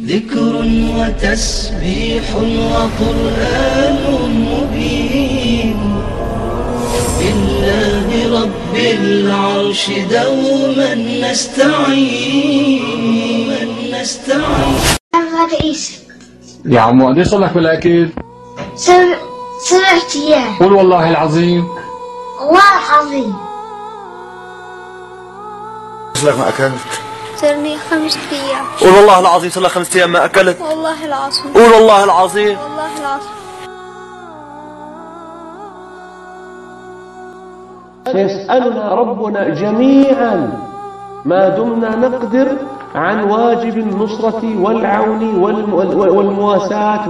ذكر وتسبيح وقرآن مبين بالله رب العرش دوما نستعين. هذا عيسى يا عمو قديش صار لك بالاكل؟ 7 أيام. قول والله العظيم. والله العظيم. صار لك ما اكلت؟ صرني 5 أيام. قول والله العظيم صار لك 5 ايام ما اكلت؟ والله العظيم. قول والله العظيم. والله العظيم. سيسألنا ربنا جميعا ما دمنا نقدر عن واجب النصرة والعون والمواساة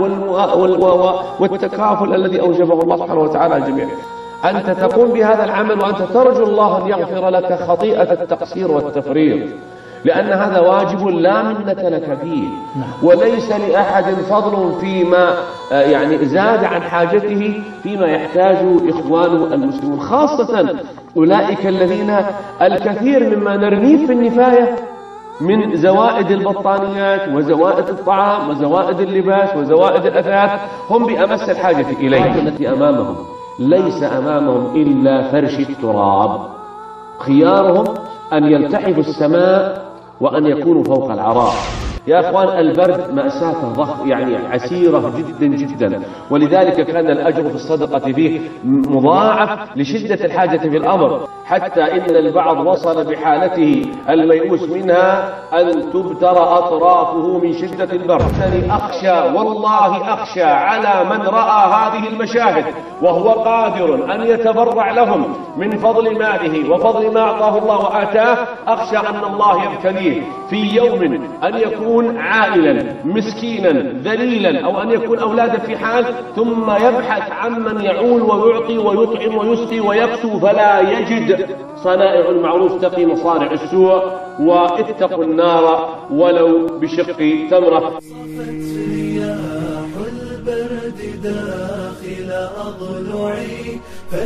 والتكافل الذي أوجبه الله سبحانه وتعالى على الجميع. أنت تقوم بهذا العمل وأنت ترجو الله أن يغفر لك خطيئة التقصير والتفريط، لأن هذا واجب لا منة لك فيه، وليس لأحد فضل فيما يعني زاد عن حاجته فيما يحتاج إخوانه المسلمون، خاصة أولئك الذين الكثير مما نرميه في النفاية من زوائد البطانيات وزوائد الطعام وزوائد اللباس وزوائد الأثاث هم بأمس الحاجة إليه. التي أمامهم ليس أمامهم إلا فرش التراب، خيارهم أن يلتحفوا السماء وأن يكونوا فوق العراء. يا أخوان البرد مأساة يعني عسيرة جدا جدا، ولذلك كان الأجر في الصدقة فيه مضاعف لشدة الحاجة في الأمر، حتى إن البعض وصل بحالته الميؤوس منها أن تبتر أطرافه من شدة البرد. أخشى والله أخشى على من رأى هذه المشاهد وهو قادر أن يتبرع لهم من فضل ماله وفضل ما أعطاه الله وآتاه، أخشى أن الله يبتليه في يوم أن يكون عائلا مسكينا ذليلا، أو أن يكون أولادا في حال ثم يبحث عمن يعول ويعطي ويطعم ويسقي ويكسو فلا يجد. صنائع المعروف تقي مصارع السوء، واتقوا النار ولو بشق تمرة. صفت رياح البرد داخل أضلعي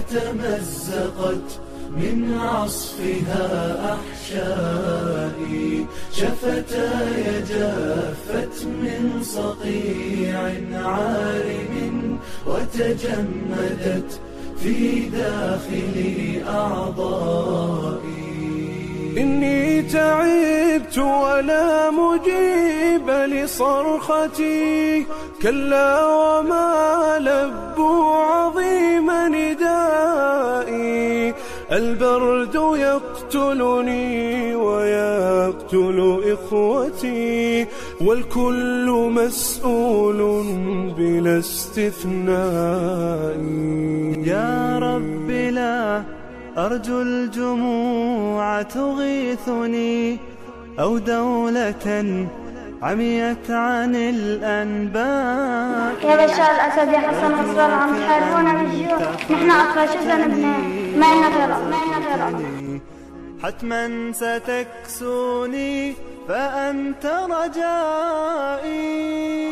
فتمزقت من عصفها أحشائي، شفتاي جافت من صقيع عارم وتجمدت في داخل أعضائي. إني تعبت ولا مجيب لصرختي، كلا وما لبوا عظيم ندائي. البرد يقتلني ويقتل إخوتي، والكل مسؤول بلا استثناء. يا رب لا أرجو الجموع تغيثني، أو دولة عميت عن الأنباء. يا بشار الأسد يا حسن نصر الله عم تحاربونا بالجوع، نحن أطفال شو ذنبنا؟ ما لنا غير الله. حتما ستكسوني فأنت رجائي.